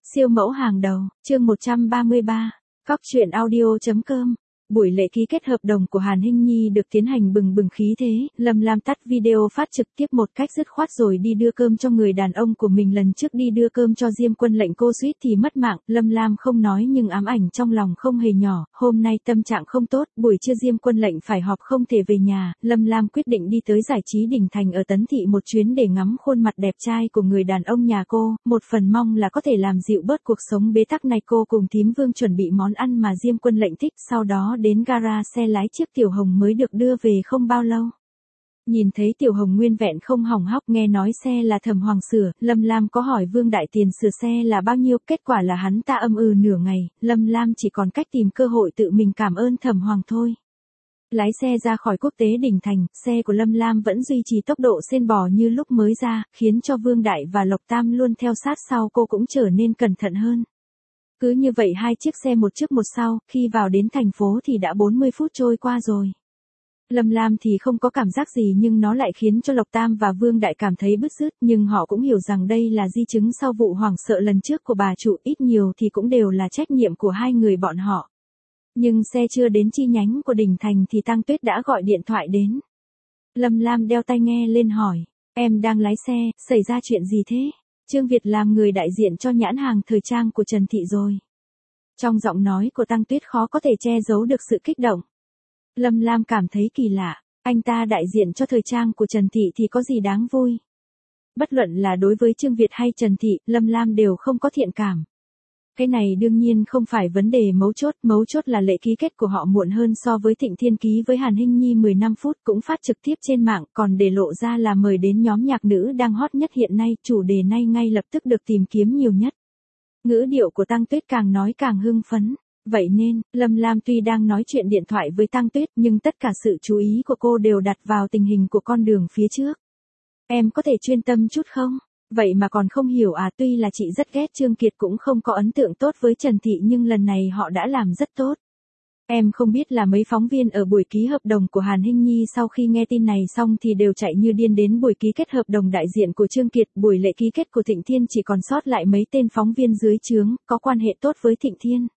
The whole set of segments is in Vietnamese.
Siêu mẫu hàng đầu, chương 133, Cóc truyện audio.com. Buổi lễ ký kết hợp đồng của Hàn Hinh Nhi được tiến hành bừng bừng khí thế, Lâm Lam tắt video phát trực tiếp một cách dứt khoát rồi đi đưa cơm cho người đàn ông của mình. Lần trước đi đưa cơm cho Diêm Quân Lệnh cô suýt thì mất mạng, Lâm Lam không nói nhưng ám ảnh trong lòng không hề nhỏ. Hôm nay tâm trạng không tốt, buổi trưa Diêm Quân Lệnh phải họp không thể về nhà, Lâm Lam quyết định đi tới giải trí Đình Thành ở Tấn Thị một chuyến để ngắm khuôn mặt đẹp trai của người đàn ông nhà cô, một phần mong là có thể làm dịu bớt cuộc sống bế tắc này. Cô cùng thím Vương chuẩn bị món ăn mà Diêm Quân Lệnh thích, sau đó đến gara xe lái chiếc Tiểu Hồng mới được đưa về không bao lâu. Nhìn thấy Tiểu Hồng nguyên vẹn không hỏng hóc, nghe nói xe là Thẩm Hoàng sửa, Lâm Lam có hỏi Vương Đại tiền sửa xe là bao nhiêu, kết quả là hắn ta âm ừ nửa ngày, Lâm Lam chỉ còn cách tìm cơ hội tự mình cảm ơn Thẩm Hoàng thôi. Lái xe ra khỏi Quốc tế Đình Thành, xe của Lâm Lam vẫn duy trì tốc độ sên bò như lúc mới ra, khiến cho Vương Đại và Lộc Tam luôn theo sát sau cô cũng trở nên cẩn thận hơn. Cứ như vậy hai chiếc xe một trước một sau, khi vào đến thành phố thì đã 40 phút trôi qua rồi. Lâm Lam thì không có cảm giác gì nhưng nó lại khiến cho Lộc Tam và Vương Đại cảm thấy bứt rứt, nhưng họ cũng hiểu rằng đây là di chứng sau vụ hoảng sợ lần trước của bà chủ, ít nhiều thì cũng đều là trách nhiệm của hai người bọn họ. Nhưng xe chưa đến chi nhánh của Đình Thành thì Tăng Tuyết đã gọi điện thoại đến. Lâm Lam đeo tai nghe lên hỏi, em đang lái xe, xảy ra chuyện gì thế? Trương Việt làm người đại diện cho nhãn hàng thời trang của Trần Thị rồi. Trong giọng nói của Tăng Tuyết khó có thể che giấu được sự kích động. Lâm Lam cảm thấy kỳ lạ, anh ta đại diện cho thời trang của Trần Thị thì có gì đáng vui. Bất luận là đối với Trương Việt hay Trần Thị, Lâm Lam đều không có thiện cảm. Cái này đương nhiên không phải vấn đề mấu chốt là lễ ký kết của họ muộn hơn so với Thịnh Thiên ký với Hàn Hinh Nhi 15 phút, cũng phát trực tiếp trên mạng, còn để lộ ra là mời đến nhóm nhạc nữ đang hot nhất hiện nay, chủ đề này ngay lập tức được tìm kiếm nhiều nhất. Ngữ điệu của Tăng Tuyết càng nói càng hưng phấn, vậy nên, Lâm Lam tuy đang nói chuyện điện thoại với Tăng Tuyết nhưng tất cả sự chú ý của cô đều đặt vào tình hình của con đường phía trước. Em có thể chuyên tâm chút không? Vậy mà còn không hiểu à? Tuy là chị rất ghét Trương Kiệt cũng không có ấn tượng tốt với Trần Thị nhưng lần này họ đã làm rất tốt. Em không biết là mấy phóng viên ở buổi ký hợp đồng của Hàn Hinh Nhi sau khi nghe tin này xong thì đều chạy như điên đến buổi ký kết hợp đồng đại diện của Trương Kiệt. Buổi lễ ký kết của Thịnh Thiên chỉ còn sót lại mấy tên phóng viên dưới trướng, có quan hệ tốt với Thịnh Thiên.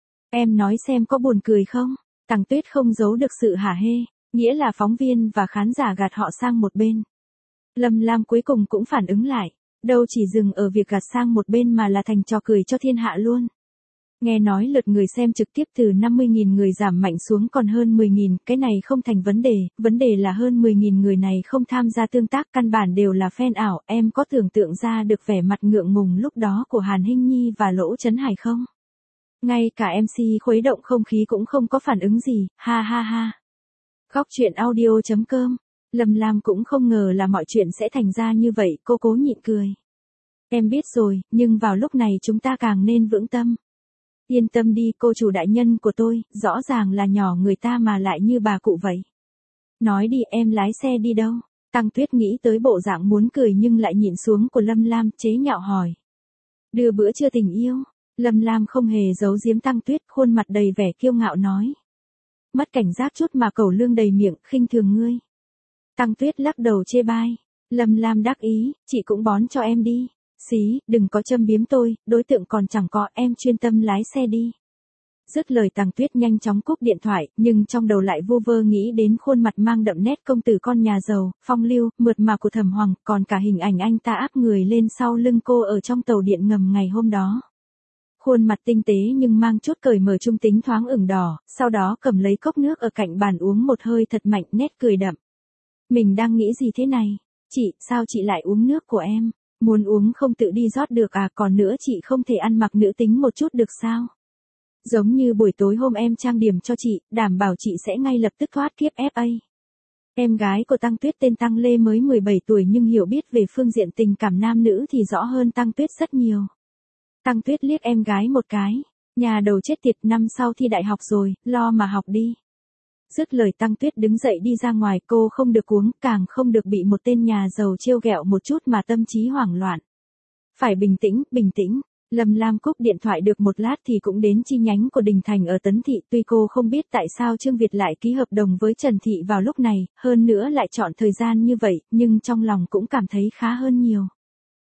Em nói xem có buồn cười không? Tăng Tuyết không giấu được sự hả hê, nghĩa là phóng viên và khán giả gạt họ sang một bên. Lâm Lam cuối cùng cũng phản ứng lại. Đâu chỉ dừng ở việc gạt sang một bên mà là thành trò cười cho thiên hạ luôn. Nghe nói lượt người xem trực tiếp từ 50.000 người giảm mạnh xuống còn hơn 10.000, cái này không thành vấn đề là hơn 10.000 người này không tham gia tương tác, căn bản đều là fan ảo. Em có tưởng tượng ra được vẻ mặt ngượng ngùng lúc đó của Hàn Hinh Nhi và Lỗ Chấn Hải không? Ngay cả MC khuấy động không khí cũng không có phản ứng gì, ha ha ha. Cóc truyện audio.com. Lâm Lam cũng không ngờ là mọi chuyện sẽ thành ra như vậy, cô cố nhịn cười. Em biết rồi, nhưng vào lúc này chúng ta càng nên vững tâm. Yên tâm đi cô chủ đại nhân của tôi, rõ ràng là nhỏ người ta mà lại như bà cụ vậy. Nói đi, em lái xe đi đâu? Tăng Tuyết nghĩ tới bộ dạng muốn cười nhưng lại nhịn xuống của Lâm Lam, chế nhạo hỏi. Đưa bữa trưa tình yêu. Lâm Lam không hề giấu giếm Tăng Tuyết, khuôn mặt đầy vẻ kiêu ngạo nói. Mất cảnh giác chút mà cẩu lương đầy miệng, khinh thường ngươi. Tăng Tuyết lắc đầu chê bai. Lâm Lam đắc ý, chị cũng bón cho em đi. Xí, đừng có châm biếm tôi, đối tượng còn chẳng có, em chuyên tâm lái xe đi. Dứt lời Tăng Tuyết nhanh chóng cúp điện thoại, nhưng trong đầu lại vu vơ nghĩ đến khuôn mặt mang đậm nét công tử con nhà giàu, phong lưu, mượt mà của Thẩm Hoàng, còn cả hình ảnh anh ta áp người lên sau lưng cô ở trong tàu điện ngầm ngày hôm đó. Khuôn mặt tinh tế nhưng mang chút cởi mở trung tính thoáng ửng đỏ, sau đó cầm lấy cốc nước ở cạnh bàn uống một hơi thật mạnh, nét cười đậm. Mình đang nghĩ gì thế này? Chị, sao chị lại uống nước của em? Muốn uống không tự đi rót được à? Còn nữa chị không thể ăn mặc nữ tính một chút được sao? Giống như buổi tối hôm em trang điểm cho chị, đảm bảo chị sẽ ngay lập tức thoát kiếp FA. Em gái của Tăng Tuyết tên Tăng Lê mới 17 tuổi nhưng hiểu biết về phương diện tình cảm nam nữ thì rõ hơn Tăng Tuyết rất nhiều. Tăng Tuyết liếc em gái một cái. Nhà đầu chết tiệt, năm sau thi đại học rồi, lo mà học đi. Dứt lời Tăng Tuyết đứng dậy đi ra ngoài, cô không được cuống, càng không được bị một tên nhà giàu trêu ghẹo một chút mà tâm trí hoảng loạn. Phải bình tĩnh. Lâm Lam cúp điện thoại được một lát thì cũng đến chi nhánh của Đình Thành ở Tấn Thị, tuy cô không biết tại sao Trương Việt lại ký hợp đồng với Trần Thị vào lúc này, hơn nữa lại chọn thời gian như vậy, nhưng trong lòng cũng cảm thấy khá hơn nhiều.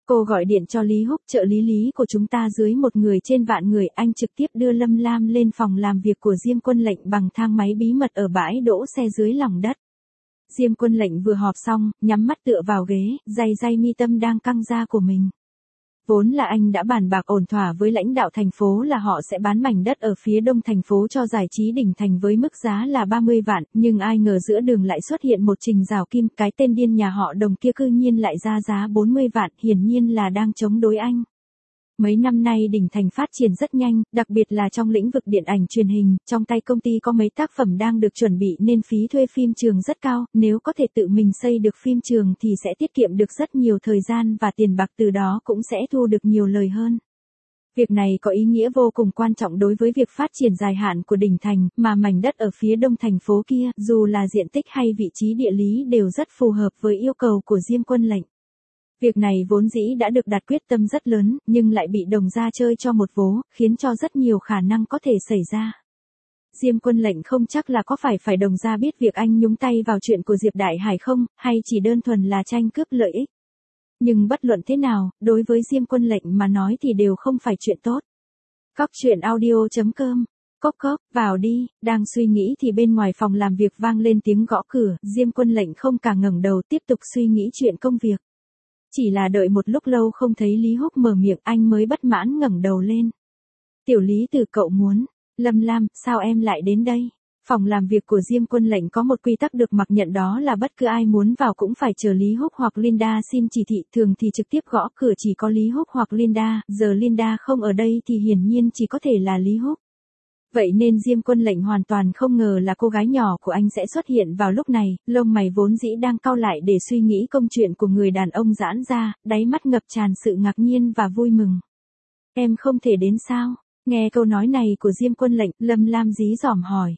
Cô gọi điện cho Lý Húc, trợ lý Lý của chúng ta dưới 1 người trên vạn người, anh trực tiếp đưa Lâm Lam lên phòng làm việc của Diêm Quân Lệnh bằng thang máy bí mật ở bãi đỗ xe dưới lòng đất. Diêm Quân Lệnh vừa họp xong, nhắm mắt tựa vào ghế, day mi tâm đang căng ra của mình. Vốn là anh đã bàn bạc ổn thỏa với lãnh đạo thành phố là họ sẽ bán mảnh đất ở phía đông thành phố cho Giải trí Đỉnh Thành với mức giá là 30 vạn, nhưng ai ngờ giữa đường lại xuất hiện một Trình Giảo Kim, cái tên điên nhà họ Đồng kia cư nhiên lại ra giá 40 vạn, hiển nhiên là đang chống đối anh. Mấy năm nay Đỉnh Thành phát triển rất nhanh, đặc biệt là trong lĩnh vực điện ảnh truyền hình, trong tay công ty có mấy tác phẩm đang được chuẩn bị nên phí thuê phim trường rất cao, nếu có thể tự mình xây được phim trường thì sẽ tiết kiệm được rất nhiều thời gian và tiền bạc, từ đó cũng sẽ thu được nhiều lời hơn. Việc này có ý nghĩa vô cùng quan trọng đối với việc phát triển dài hạn của Đỉnh Thành, mà mảnh đất ở phía đông thành phố kia, dù là diện tích hay vị trí địa lý đều rất phù hợp với yêu cầu của Diêm Quân Lệnh. Việc này vốn dĩ đã được đặt quyết tâm rất lớn, nhưng lại bị Đồng gia chơi cho một vố, khiến cho rất nhiều khả năng có thể xảy ra. Diêm Quân Lệnh không chắc là có phải Đồng gia biết việc anh nhúng tay vào chuyện của Diệp Đại Hải không, hay chỉ đơn thuần là tranh cướp lợi ích. Nhưng bất luận thế nào, đối với Diêm Quân Lệnh mà nói thì đều không phải chuyện tốt. Cóc truyện audio.com. Cốc cốc, vào đi, đang suy nghĩ thì bên ngoài phòng làm việc vang lên tiếng gõ cửa, Diêm Quân Lệnh không cả ngẩng đầu tiếp tục suy nghĩ chuyện công việc. Chỉ là đợi một lúc lâu không thấy Lý Húc mở miệng, anh mới bất mãn ngẩng đầu lên. Tiểu Lý Từ, cậu muốn. Lâm Lam, sao em lại đến đây? Phòng làm việc của Diêm Quân Lệnh có một quy tắc được mặc nhận, đó là bất cứ ai muốn vào cũng phải chờ Lý Húc hoặc Linda xin chỉ thị, thường thì trực tiếp gõ cửa chỉ có Lý Húc hoặc Linda, giờ Linda không ở đây thì hiển nhiên chỉ có thể là Lý Húc. Vậy nên Diêm Quân Lệnh hoàn toàn không ngờ là cô gái nhỏ của anh sẽ xuất hiện vào lúc này, lông mày vốn dĩ đang cau lại để suy nghĩ công chuyện của người đàn ông giãn ra, đáy mắt ngập tràn sự ngạc nhiên và vui mừng. Em không thể đến sao? Nghe câu nói này của Diêm Quân Lệnh, Lâm Lam dí dỏm hỏi.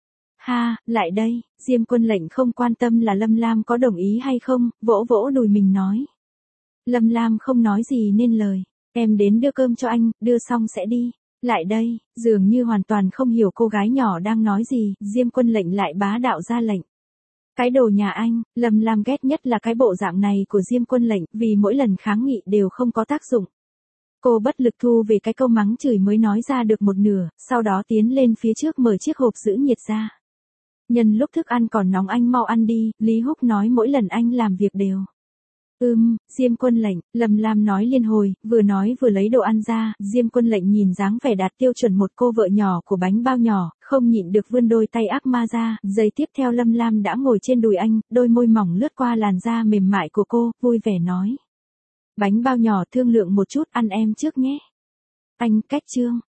Ha, lại đây, Diêm Quân Lệnh không quan tâm là Lâm Lam có đồng ý hay không, vỗ vỗ đùi mình nói. Lâm Lam không nói gì nên lời, em đến đưa cơm cho anh, đưa xong sẽ đi. Lại đây, dường như hoàn toàn không hiểu cô gái nhỏ đang nói gì, Diêm Quân Lệnh lại bá đạo ra lệnh. Cái đồ nhà anh, Lâm Lam ghét nhất là cái bộ dạng này của Diêm Quân Lệnh, vì mỗi lần kháng nghị đều không có tác dụng. Cô bất lực thu về cái câu mắng chửi mới nói ra được một nửa, sau đó tiến lên phía trước mở chiếc hộp giữ nhiệt ra. Nhân lúc thức ăn còn nóng anh mau ăn đi, Lý Húc nói mỗi lần anh làm việc đều. Diêm Quân Lệnh, Lâm Lam nói liên hồi, vừa nói vừa lấy đồ ăn ra, Diêm Quân Lệnh nhìn dáng vẻ đạt tiêu chuẩn một cô vợ nhỏ của bánh bao nhỏ, không nhịn được vươn đôi tay ác ma ra, giây tiếp theo Lâm Lam đã ngồi trên đùi anh, đôi môi mỏng lướt qua làn da mềm mại của cô, vui vẻ nói. Bánh bao nhỏ thương lượng một chút, ăn em trước nhé. Anh, cách chương.